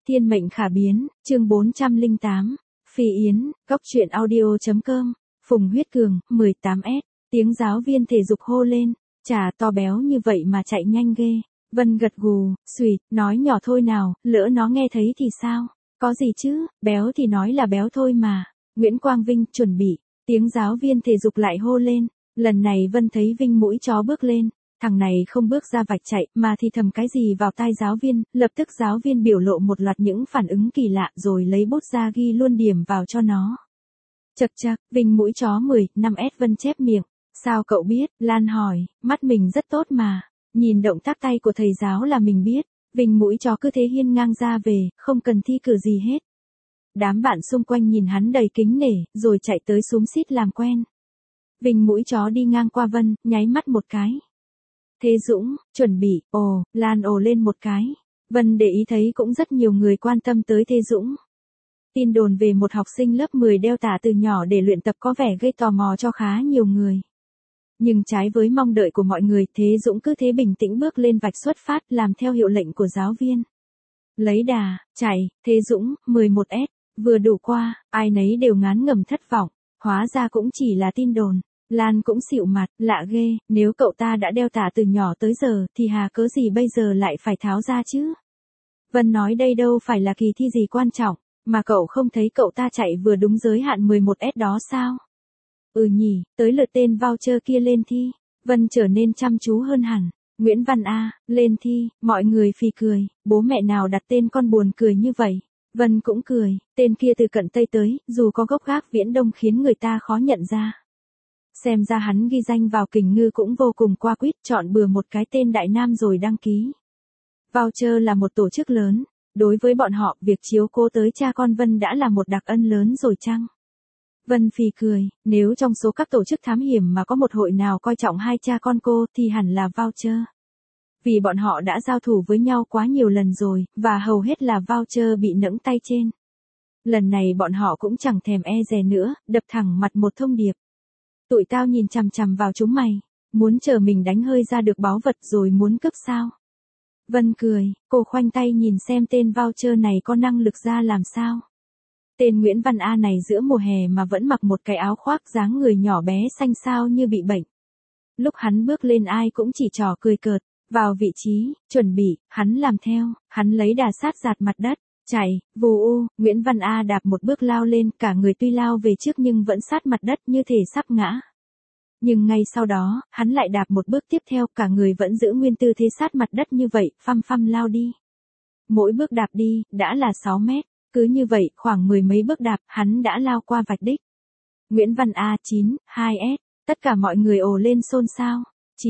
Thiên mệnh khả biến, chương 408. Phi Yến, góc truyện audio.com. Phùng Huyết Cường, 18S. Tiếng giáo viên thể dục hô lên. Chà, to béo như vậy mà chạy nhanh ghê. Vân gật gù, xùy, nói nhỏ thôi nào, lỡ nó nghe thấy thì sao? Có gì chứ, béo thì nói là béo thôi mà. Nguyễn Quang Vinh, chuẩn bị. Tiếng giáo viên thể dục lại hô lên. Lần này Vân thấy Vinh mũi chó bước lên. Thằng này không bước ra vạch chạy mà thì thầm cái gì vào tai giáo viên, lập tức giáo viên biểu lộ một loạt những phản ứng kỳ lạ rồi lấy bút ra ghi luôn điểm vào cho nó. Chật chật, Vinh mũi chó 15S. Vân chép miệng. Sao cậu biết? Lan hỏi, mắt mình rất tốt mà. Nhìn động tác tay của thầy giáo là mình biết. Vinh mũi chó cứ thế hiên ngang ra về, không cần thi cử gì hết. Đám bạn xung quanh nhìn hắn đầy kính nể, rồi chạy tới xúm xít làm quen. Vinh mũi chó đi ngang qua Vân, nháy mắt một cái. Thế Dũng, chuẩn bị, Lan ồ lên một cái. Vân để ý thấy cũng rất nhiều người quan tâm tới Thế Dũng. Tin đồn về một học sinh lớp 10 đeo tả từ nhỏ để luyện tập có vẻ gây tò mò cho khá nhiều người. Nhưng trái với mong đợi của mọi người, Thế Dũng cứ thế bình tĩnh bước lên vạch xuất phát làm theo hiệu lệnh của giáo viên. Lấy đà, chạy, Thế Dũng, 11S, vừa đủ qua, ai nấy đều ngán ngẩm thất vọng, hóa ra cũng chỉ là tin đồn. Lan cũng xịu mặt, lạ ghê, nếu cậu ta đã đeo tả từ nhỏ tới giờ thì hà cớ gì bây giờ lại phải tháo ra chứ? Vân nói đây đâu phải là kỳ thi gì quan trọng, mà cậu không thấy cậu ta chạy vừa đúng giới hạn 11S đó sao? Ừ nhỉ, tới lượt tên voucher kia lên thi. Vân trở nên chăm chú hơn hẳn. Nguyễn Văn A, lên thi, mọi người phì cười, bố mẹ nào đặt tên con buồn cười như vậy? Vân cũng cười, tên kia từ cận Tây tới, dù có gốc gác Viễn Đông khiến người ta khó nhận ra. Xem ra hắn ghi danh vào Kình Ngư cũng vô cùng qua quýt, chọn bừa một cái tên Đại Nam rồi đăng ký. Voucher là một tổ chức lớn, đối với bọn họ, việc chiếu cố tới cha con Vân đã là một đặc ân lớn rồi chăng? Vân phì cười, nếu trong số các tổ chức thám hiểm mà có một hội nào coi trọng hai cha con cô thì hẳn là Voucher. Vì bọn họ đã giao thủ với nhau quá nhiều lần rồi, và hầu hết là Voucher bị nẫng tay trên. Lần này bọn họ cũng chẳng thèm e dè nữa, đập thẳng mặt một thông điệp. Tụi tao nhìn chằm chằm vào chúng mày, muốn chờ mình đánh hơi ra được báu vật rồi muốn cướp sao? Vân cười, cô khoanh tay nhìn xem tên voucher này có năng lực ra làm sao. Tên Nguyễn Văn A này giữa mùa hè mà vẫn mặc một cái áo khoác dáng người nhỏ bé xanh xao như bị bệnh. Lúc hắn bước lên ai cũng chỉ trò cười cợt, vào vị trí, chuẩn bị, hắn làm theo, hắn lấy đà sát giạt mặt đất. Chạy, vù u, Nguyễn Văn A đạp một bước lao lên, cả người tuy lao về trước nhưng vẫn sát mặt đất như thể sắp ngã. Nhưng ngay sau đó, hắn lại đạp một bước tiếp theo, cả người vẫn giữ nguyên tư thế sát mặt đất như vậy, phăm phăm lao đi. Mỗi bước đạp đi, đã là 6 mét, cứ như vậy, khoảng 10 mấy bước đạp, hắn đã lao qua vạch đích. Nguyễn Văn A 9-2S, tất cả mọi người ồ lên xôn xao.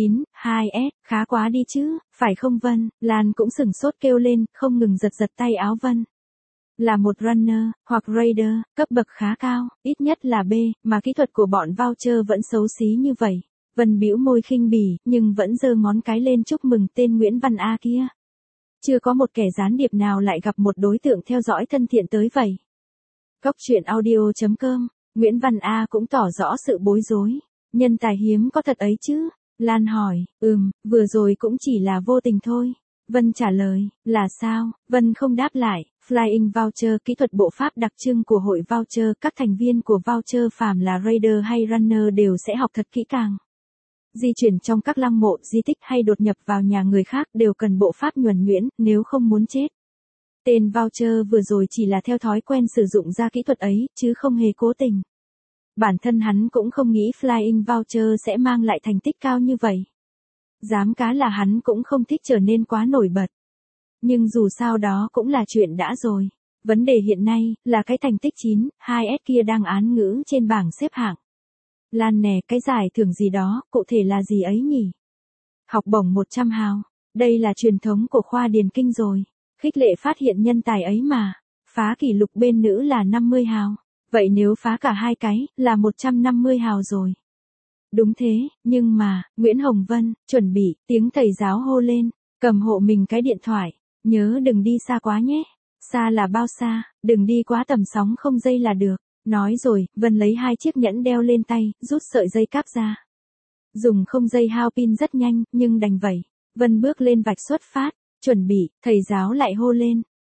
9-2S, khá quá đi chứ, phải không Vân? Lan cũng sửng sốt kêu lên, không ngừng giật giật tay áo Vân. Là một runner, hoặc raider, cấp bậc khá cao, ít nhất là B, mà kỹ thuật của bọn voucher vẫn xấu xí như vậy. Vân bĩu môi khinh bỉ, nhưng vẫn giơ ngón cái lên chúc mừng tên Nguyễn Văn A kia. Chưa có một kẻ gián điệp nào lại gặp một đối tượng theo dõi thân thiện tới vậy. Góc truyện audio.com, Nguyễn Văn A cũng tỏ rõ sự bối rối. Nhân tài hiếm có thật ấy chứ? Lan hỏi, vừa rồi cũng chỉ là vô tình thôi. Vân trả lời, là sao? Vân không đáp lại. Flying Voucher, kỹ thuật bộ pháp đặc trưng của hội Voucher, các thành viên của Voucher phàm là Raider hay Runner đều sẽ học thật kỹ càng. Di chuyển trong các lăng mộ, di tích hay đột nhập vào nhà người khác đều cần bộ pháp nhuần nhuyễn, nếu không muốn chết. Tên Voucher vừa rồi chỉ là theo thói quen sử dụng ra kỹ thuật ấy, chứ không hề cố tình. Bản thân hắn cũng không nghĩ Flying Voucher sẽ mang lại thành tích cao như vậy. Dám cá là hắn cũng không thích trở nên quá nổi bật. Nhưng dù sao đó cũng là chuyện đã rồi. Vấn đề hiện nay là cái thành tích 9-2S kia đang án ngữ trên bảng xếp hạng. Lan nè, cái giải thưởng gì đó, cụ thể là gì ấy nhỉ? Học bổng 100 hào. Đây là truyền thống của khoa điền kinh rồi. Khích lệ phát hiện nhân tài ấy mà. Phá kỷ lục bên nữ là 50 hào. Vậy nếu phá cả hai cái, là 150 hào rồi. Đúng thế, nhưng mà, Nguyễn Hồng Vân, chuẩn bị, tiếng thầy giáo hô lên, cầm hộ mình cái điện thoại. Nhớ đừng đi xa quá nhé. Xa là bao xa, đừng đi quá tầm sóng không dây là được. Nói rồi, Vân lấy 2 chiếc nhẫn đeo lên tay, rút sợi dây cáp ra. Dùng không dây hao pin rất nhanh, nhưng đành vậy. Vân bước lên vạch xuất phát, chuẩn bị, thầy giáo lại hô lên.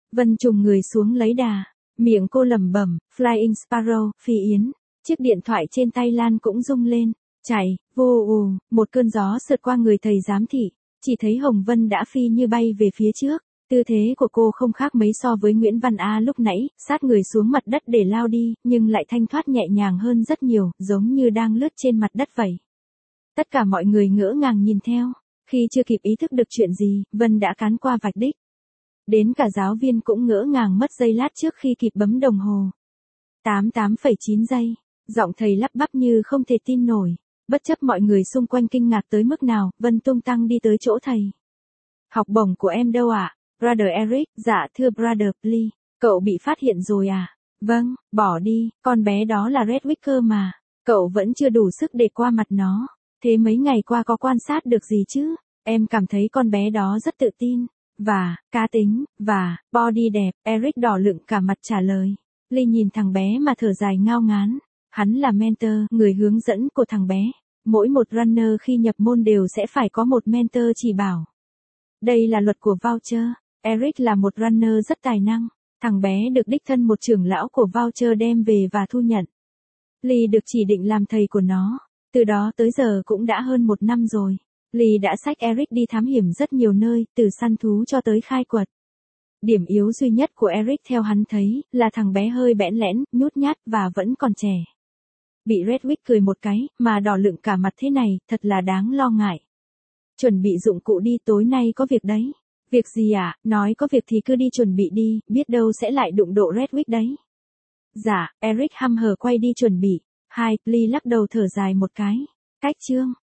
Vân trùng người xuống lấy đà. Miệng cô lẩm bẩm, Flying Sparrow, Phi Yến. Chiếc điện thoại trên tay Lan cũng rung lên. Chạy, vô ù, một cơn gió sượt qua người thầy giám thị. Chỉ thấy Hồng Vân đã phi như bay về phía trước. Tư thế của cô không khác mấy so với Nguyễn Văn A lúc nãy, sát người xuống mặt đất để lao đi, nhưng lại thanh thoát nhẹ nhàng hơn rất nhiều, giống như đang lướt trên mặt đất vậy. Tất cả mọi người ngỡ ngàng nhìn theo. Khi chưa kịp ý thức được chuyện gì, Vân đã cán qua vạch đích. Đến cả giáo viên cũng ngỡ ngàng mất giây lát trước khi kịp bấm đồng hồ. 88,9 giây. Giọng thầy lắp bắp như không thể tin nổi. Bất chấp mọi người xung quanh kinh ngạc tới mức nào, Vân tung tăng đi tới chỗ thầy. Học bổng của em đâu ạ? Brother Eric, dạ thưa Brother Lee. Cậu bị phát hiện rồi à? Vâng, bỏ đi, con bé đó là Redwicker mà. Cậu vẫn chưa đủ sức để qua mặt nó. Thế mấy ngày qua có quan sát được gì chứ? Em cảm thấy con bé đó rất tự tin. Và, cá tính, và, body đẹp. Eric đỏ lựng cả mặt trả lời. Lee nhìn thằng bé mà thở dài ngao ngán. Hắn là mentor, người hướng dẫn của thằng bé. Mỗi một runner khi nhập môn đều sẽ phải có một mentor chỉ bảo. Đây là luật của voucher. Eric là một runner rất tài năng. Thằng bé được đích thân một trưởng lão của voucher đem về và thu nhận. Lee được chỉ định làm thầy của nó. Từ đó tới giờ cũng đã hơn 1 năm rồi. Lee đã xách Eric đi thám hiểm rất nhiều nơi, từ săn thú cho tới khai quật. Điểm yếu duy nhất của Eric theo hắn thấy, là thằng bé hơi bẽn lẽn, nhút nhát và vẫn còn trẻ. Bị Redwick cười một cái, mà đỏ lựng cả mặt thế này, thật là đáng lo ngại. Chuẩn bị dụng cụ đi, tối nay có việc đấy. Việc gì à, nói có việc thì cứ đi chuẩn bị đi, biết đâu sẽ lại đụng độ Redwick đấy. Dạ, Eric hăm hở quay đi chuẩn bị. Lee lắc đầu thở dài một cái. Cách chương.